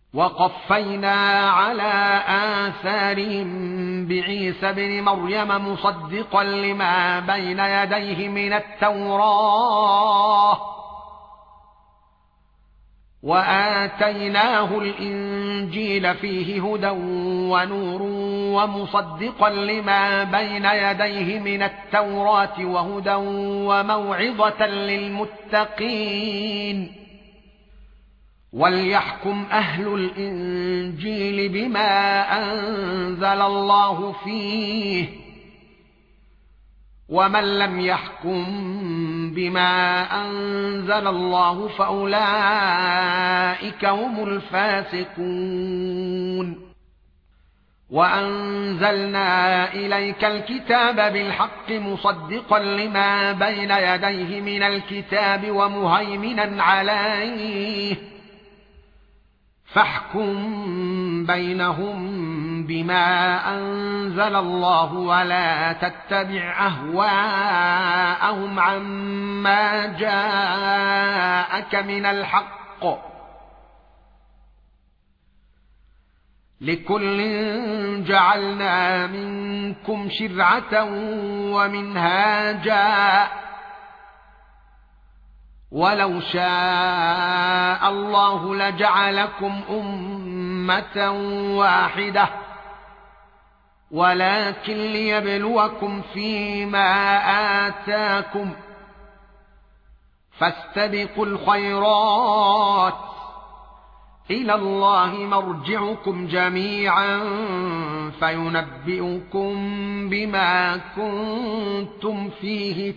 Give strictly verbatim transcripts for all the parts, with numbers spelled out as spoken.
وقفينا على آثارهم بعيسى ابن مريم مصدقا لما بين يديه من التوراة وآتيناه الإنجيل فيه هدى ونور ومصدقا لما بين يديه من التوراة وهدى وموعظة للمتقين وليحكم أهل الإنجيل بما أنزل الله فيه ومن لم يحكم بما أنزل الله فأولئك هم الفاسقون وأنزلنا إليك الكتاب بالحق مصدقا لما بين يديه من الكتاب ومهيمنا عليه فاحكم بينهم بما أنزل الله ولا تتبع أهواءهم عما جاءك من الحق لكل جعلنا منكم شرعة ومنهاجا ولو شاء الله لجعلكم أمة واحدة ولكن ليبلوكم فيما آتاكم فاستبقوا الخيرات إلى الله مرجعكم جميعا فينبئكم بما كنتم فيه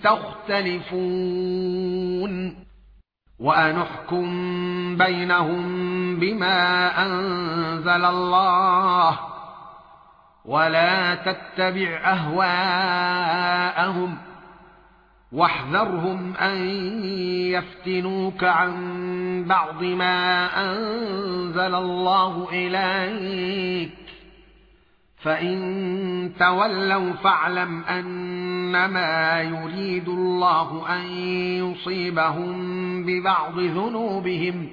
تختلفون وأنحكم بينهم بما أنزل الله ولا تتبع أهواءهم واحذرهم أن يفتنوك عن بعض ما أنزل الله إليك فإن تولوا فاعلم أنما يريد الله أن يصيبهم ببعض ذنوبهم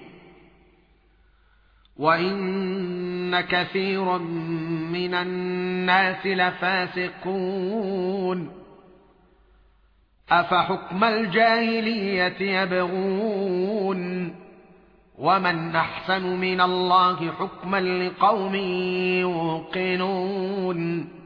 وإن كثيرا من الناس لفاسقون أفحكم الجاهلية يبغون ومن أحسن من الله حكما لقوم يوقنون